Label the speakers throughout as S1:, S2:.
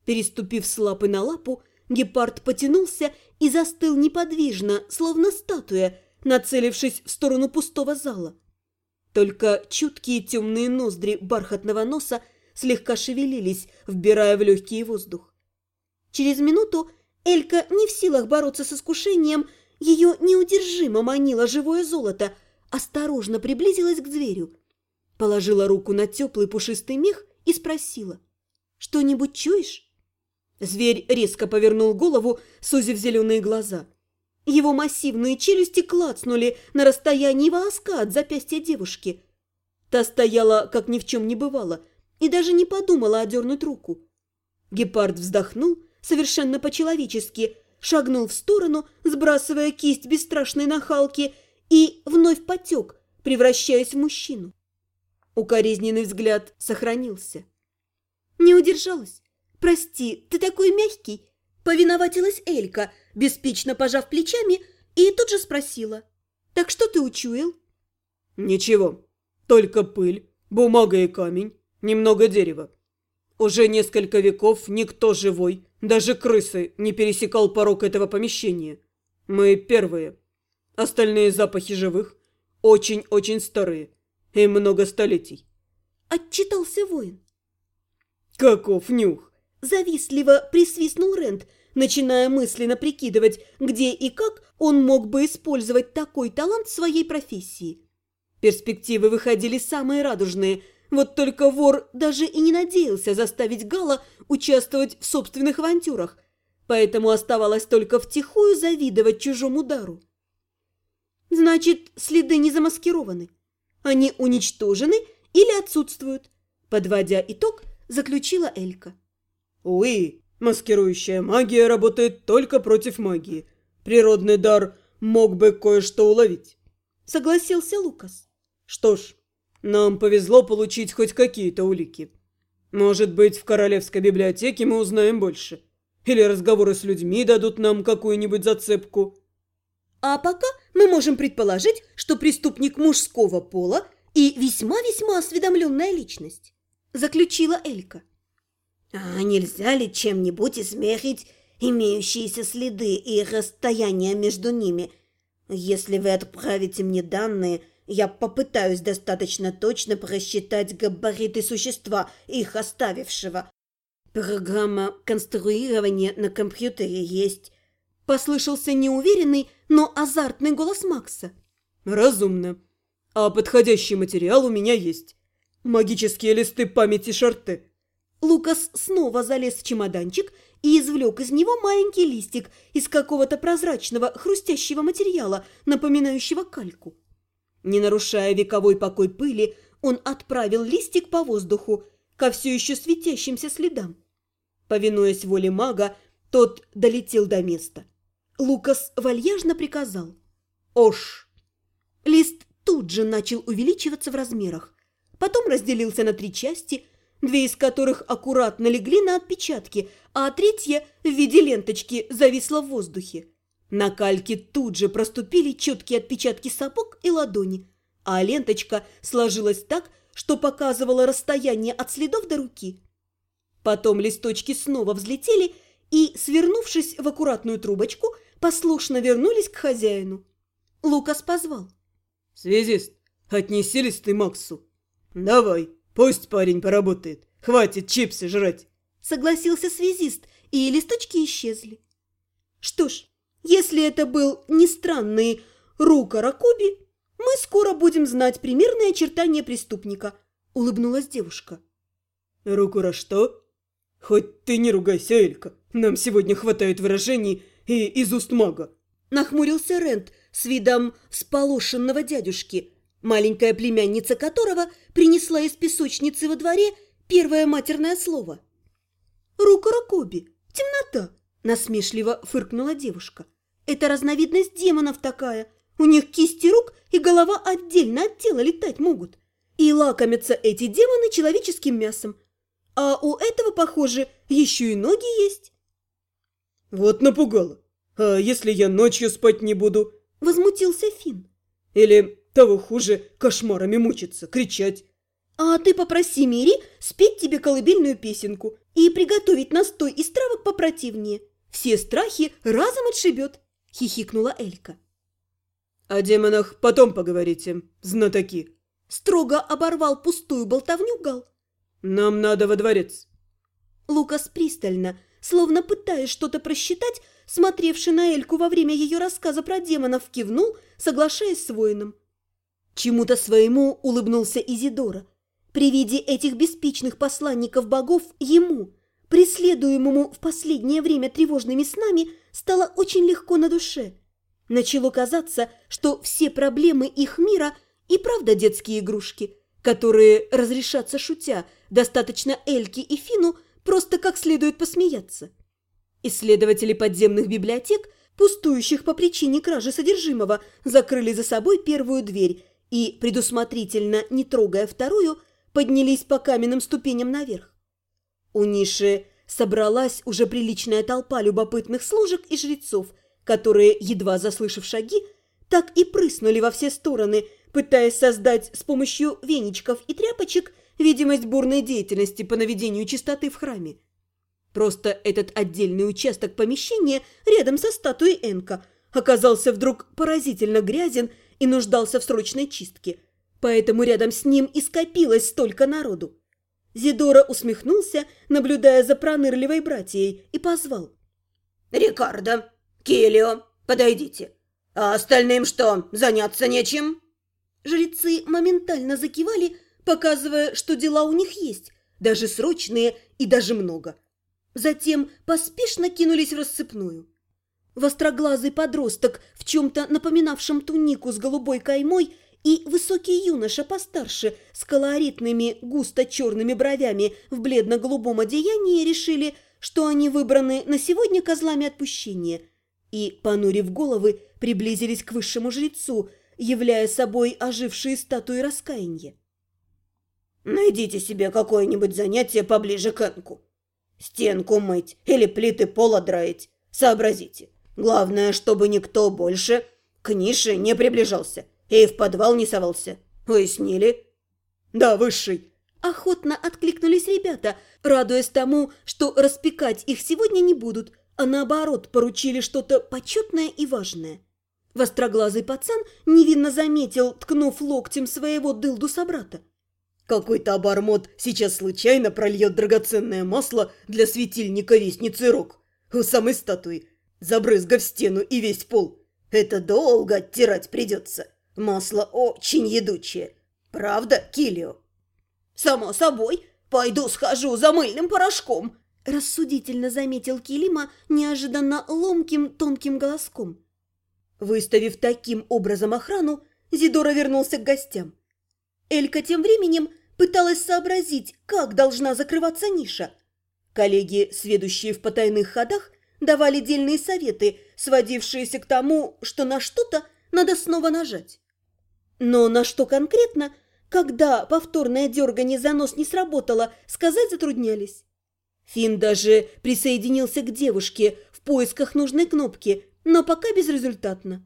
S1: Переступив с лапы на лапу, гепард потянулся и застыл неподвижно, словно статуя, нацелившись в сторону пустого зала. Только чуткие темные ноздри бархатного носа слегка шевелились, вбирая в легкий воздух. Через минуту Элька, не в силах бороться с искушением, ее неудержимо манило живое золото, осторожно приблизилась к зверю, положила руку на теплый пушистый мех и спросила: «Что-нибудь чуешь?» Зверь резко повернул голову, сузив зеленые глаза. Его массивные челюсти клацнули на расстоянии волоска от запястья девушки. Та стояла, как ни в чем не бывало, и даже не подумала одернуть руку. Гепард вздохнул совершенно по-человечески, шагнул в сторону, сбрасывая кисть бесстрашной нахалки, и вновь потек, превращаясь в мужчину. Укоризненный взгляд сохранился. «Не удержалась. Прости, ты такой мягкий», — повиноватилась Элька, беспечно пожав плечами, и тут же спросила: «Так что ты учуял?»
S2: «Ничего, только пыль, бумага и камень, немного дерева. Уже несколько веков никто живой, даже крысы, не пересекал порог этого помещения. Мы первые. Остальные запахи живых очень-очень старые и много столетий».
S1: Отчитался воин.
S2: «Каков нюх!»
S1: Завистливо присвистнул Рент, начиная мысленно прикидывать, где и как он мог бы использовать такой талант в своей профессии. Перспективы выходили самые радужные, вот только вор даже и не надеялся заставить Гала участвовать в собственных авантюрах, поэтому оставалось только втихую завидовать чужому дару. «Значит, следы не замаскированы. Они уничтожены или отсутствуют», подводя итог, заключила Элька.
S2: «Уи, маскирующая магия работает только против магии. Природный дар мог бы кое-что уловить», — согласился Лукас. «Что ж, нам повезло получить хоть какие-то улики. Может быть, в Королевской библиотеке мы узнаем больше. Или разговоры с людьми дадут нам какую-нибудь зацепку».
S1: «А пока мы можем предположить, что преступник мужского пола и весьма-весьма осведомленная личность», заключила Элька.
S3: «А нельзя ли чем-нибудь измерить имеющиеся следы и расстояние между ними? Если вы отправите мне данные, я попытаюсь достаточно точно просчитать габариты существа, их оставившего. Программа конструирования на компьютере есть».
S1: Послышался неуверенный, но азартный голос Макса.
S2: «Разумно. А подходящий материал у меня есть. Магические листы памяти Шарте».
S1: Лукас снова залез в чемоданчик и извлек из него маленький листик из какого-то прозрачного хрустящего материала, напоминающего кальку. Не нарушая вековой покой пыли, он отправил листик по воздуху ко все еще светящимся следам. Повинуясь воле мага, тот долетел до места. Лукас вальяжно приказал: «Ош!». Лист тут же начал увеличиваться в размерах. Потом разделился на 3 части, 2 из которых аккуратно легли на отпечатки, а 3 в виде ленточки зависла в воздухе. На кальке тут же проступили четкие отпечатки сапог и ладони, а ленточка сложилась так, что показывала расстояние от следов до руки. Потом листочки снова взлетели и, свернувшись в аккуратную трубочку, послушно вернулись к хозяину. Лукас позвал:
S2: «Связист, отнеси листы Максу. Давай, пусть парень поработает. Хватит чипсы жрать».
S1: Согласился связист, и листочки исчезли. «Что ж, если это был не странный Рука Ракоби, мы скоро будем знать примерные очертания преступника», улыбнулась девушка.
S2: «Рукура что? Хоть ты не ругайся, Элька. Нам сегодня хватает выражений и из уст мага».
S1: Нахмурился Рент с видом сполошенного дядюшки, маленькая племянница которого принесла из песочницы во дворе первое матерное слово. «Рука Ракоби, темнота», насмешливо фыркнула девушка. «Это разновидность демонов такая. У них кисти рук и голова отдельно от тела летать могут. И лакомятся эти демоны человеческим мясом. А у этого, похоже, еще и ноги есть».
S2: «Вот напугала. А если я ночью спать не буду?»
S1: Возмутился Финн.
S2: «Или, того хуже, кошмарами мучиться, кричать?»
S1: «А ты попроси Мири спеть тебе колыбельную песенку, и приготовить настой из травок попротивнее. Все страхи разом отшибет, хихикнула Элька.
S2: О демонах потом поговорите, знатоки.
S1: Строго оборвал пустую болтовню Гал.
S2: Нам надо во дворец.
S1: Лукас пристально, словно пытаясь что-то просчитать, смотревший на Эльку во время ее рассказа про демонов, кивнул, соглашаясь с воином. Чему-то своему улыбнулся Изидора. При виде этих беспечных посланников богов ему, преследуемому в последнее время тревожными снами, стало очень легко на душе. Начало казаться, что все проблемы их мира и правда детские игрушки, которые разрешатся шутя, достаточно Эльке и Фину просто как следует посмеяться. Исследователи подземных библиотек, пустующих по причине кражи содержимого, закрыли за собой первую дверь и, предусмотрительно не трогая вторую, поднялись по каменным ступеням наверх. У ниши собралась уже приличная толпа любопытных служек и жрецов, которые, едва заслышав шаги, так и прыснули во все стороны, пытаясь создать с помощью веничков и тряпочек видимость бурной деятельности по наведению чистоты в храме. Просто этот отдельный участок помещения рядом со статуей Энка оказался вдруг поразительно грязен и нуждался в срочной чистке, поэтому рядом с ним и скопилось столько народу. Зидора усмехнулся, наблюдая за пронырливой братьей, и позвал.
S3: «Рикардо, Келио, подойдите. А остальным что, заняться нечем?»
S1: Жрецы моментально закивали, показывая, что дела у них есть, даже срочные и даже много. Затем поспешно кинулись в рассыпную. Востроглазый подросток в чем-то напоминавшем тунику с голубой каймой и высокий юноша постарше с колоритными густо-черными бровями в бледно-голубом одеянии решили, что они выбраны на сегодня козлами отпущения, и, понурив головы, приблизились к высшему жрецу, являя собой ожившие статуи раскаяния.
S3: «Найдите себе какое-нибудь занятие поближе к Энку. Стенку мыть или плиты пола драить. Сообразите. Главное, чтобы никто больше к нише не приближался и в подвал не совался. Уяснили?»
S2: Да, высший.
S1: Охотно откликнулись ребята, радуясь тому, что распекать их сегодня не будут, а наоборот поручили что-то почетное и важное. Востроглазый пацан невинно заметил, ткнув локтем своего дылду собрата.
S2: Какой-то обормот сейчас случайно прольет драгоценное масло для светильника вестницы Рок у самой статуи, забрызгав стену и весь пол.
S3: Это долго оттирать придется. Масло очень едучее. Правда, Килио? «Само собой. Пойду схожу за мыльным порошком»,
S1: – рассудительно заметил Килима неожиданно ломким тонким голоском. Выставив таким образом охрану, Зидора вернулся к гостям. Элька тем временем пыталась сообразить, как должна закрываться ниша. Коллеги, сведущие в потайных ходах, давали дельные советы, сводившиеся к тому, что на что-то надо снова нажать. Но на что конкретно, когда повторное дергание за нос не сработало, сказать затруднялись. Финн даже присоединился к девушке в поисках нужной кнопки, но пока безрезультатно.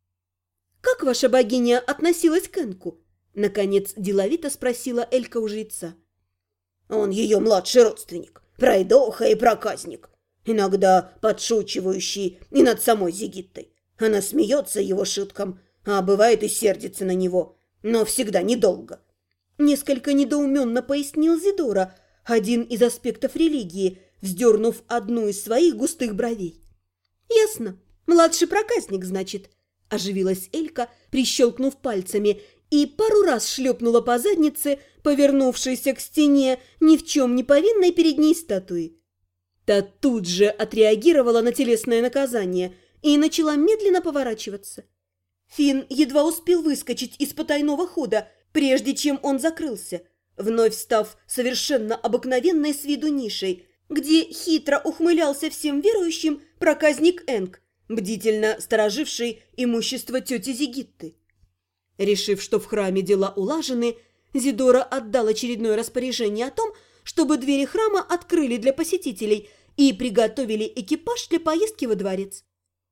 S1: «Как ваша богиня относилась к Энку?» Наконец деловито спросила Элька у жреца.
S3: «Он ее младший родственник, пройдоха и проказник, иногда подшучивающий и над самой Зигиттой. Она смеется его шуткам, а бывает и сердится на него, но всегда недолго».
S1: Несколько недоуменно пояснил Зидора, один из аспектов религии, вздернув одну из своих густых бровей. «Ясно. Младший проказник, значит», – оживилась Элька, прищелкнув пальцами, и пару раз шлепнула по заднице, повернувшейся к стене ни в чем не повинной перед ней статуи. Та тут же отреагировала на телесное наказание и начала медленно поворачиваться. Финн едва успел выскочить из потайного хода, прежде чем он закрылся, вновь став совершенно обыкновенной с виду нишей, где хитро ухмылялся всем верующим проказник Энк, бдительно стороживший имущество тети Зигитты. Решив, что в храме дела улажены, Зидора отдал очередное распоряжение о том, чтобы двери храма открыли для посетителей и приготовили экипаж для поездки во дворец.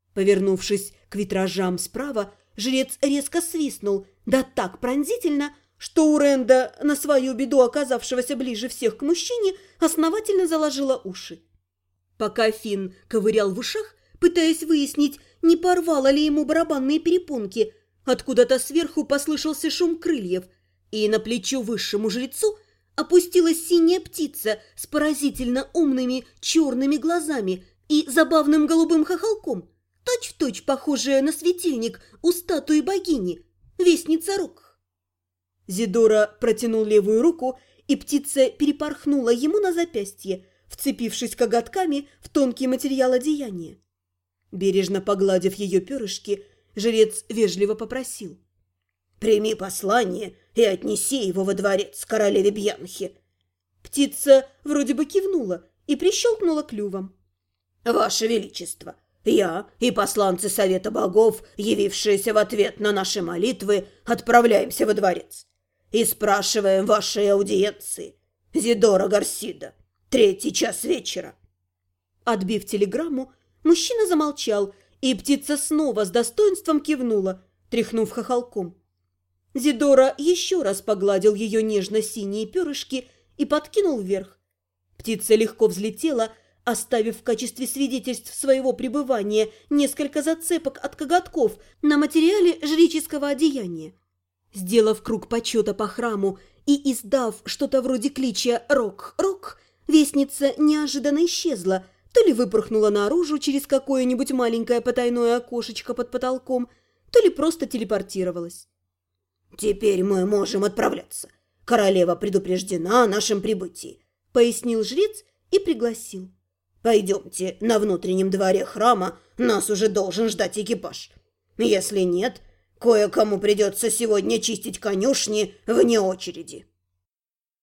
S1: Повернувшись к витражам справа, жрец резко свистнул, да так пронзительно, что у Ренда, на свою беду оказавшегося ближе всех к мужчине, основательно заложила уши. Пока Финн ковырял в ушах, пытаясь выяснить, не порвало ли ему барабанные перепонки, откуда-то сверху послышался шум крыльев, и на плечо высшему жрецу опустилась синяя птица с поразительно умными черными глазами и забавным голубым хохолком, точь-в-точь похожая на светильник у статуи богини, вестница Рок. Зидора протянул левую руку, и птица перепорхнула ему на запястье, вцепившись коготками в тонкий материал одеяния. Бережно погладив ее перышки, жрец вежливо попросил:
S3: «Прими послание и отнеси его во дворец королеве Бьянхи».
S1: Птица вроде бы кивнула и прищелкнула клювом.
S3: «Ваше Величество, я и посланцы Совета Богов, явившиеся в ответ на наши молитвы, отправляемся во дворец и спрашиваем вашей аудиенции. Зидора Гарсида, 3 час вечера».
S1: Отбив телеграмму, мужчина замолчал, и птица снова с достоинством кивнула, тряхнув хохолком. Зидора еще раз погладил ее нежно-синие перышки и подкинул вверх. Птица легко взлетела, оставив в качестве свидетельств своего пребывания несколько зацепок от коготков на материале жреческого одеяния. Сделав круг почета по храму и издав что-то вроде клича «Рок-рок», вестница неожиданно исчезла, то ли выпорхнула наружу через какое-нибудь маленькое потайное окошечко под потолком, то ли просто телепортировалась.
S3: «Теперь мы можем отправляться. Королева предупреждена о нашем прибытии», —
S1: пояснил жрец и пригласил.
S3: «Пойдемте, на внутреннем дворе храма нас уже должен ждать экипаж. Если нет, кое-кому придется сегодня чистить конюшни вне очереди».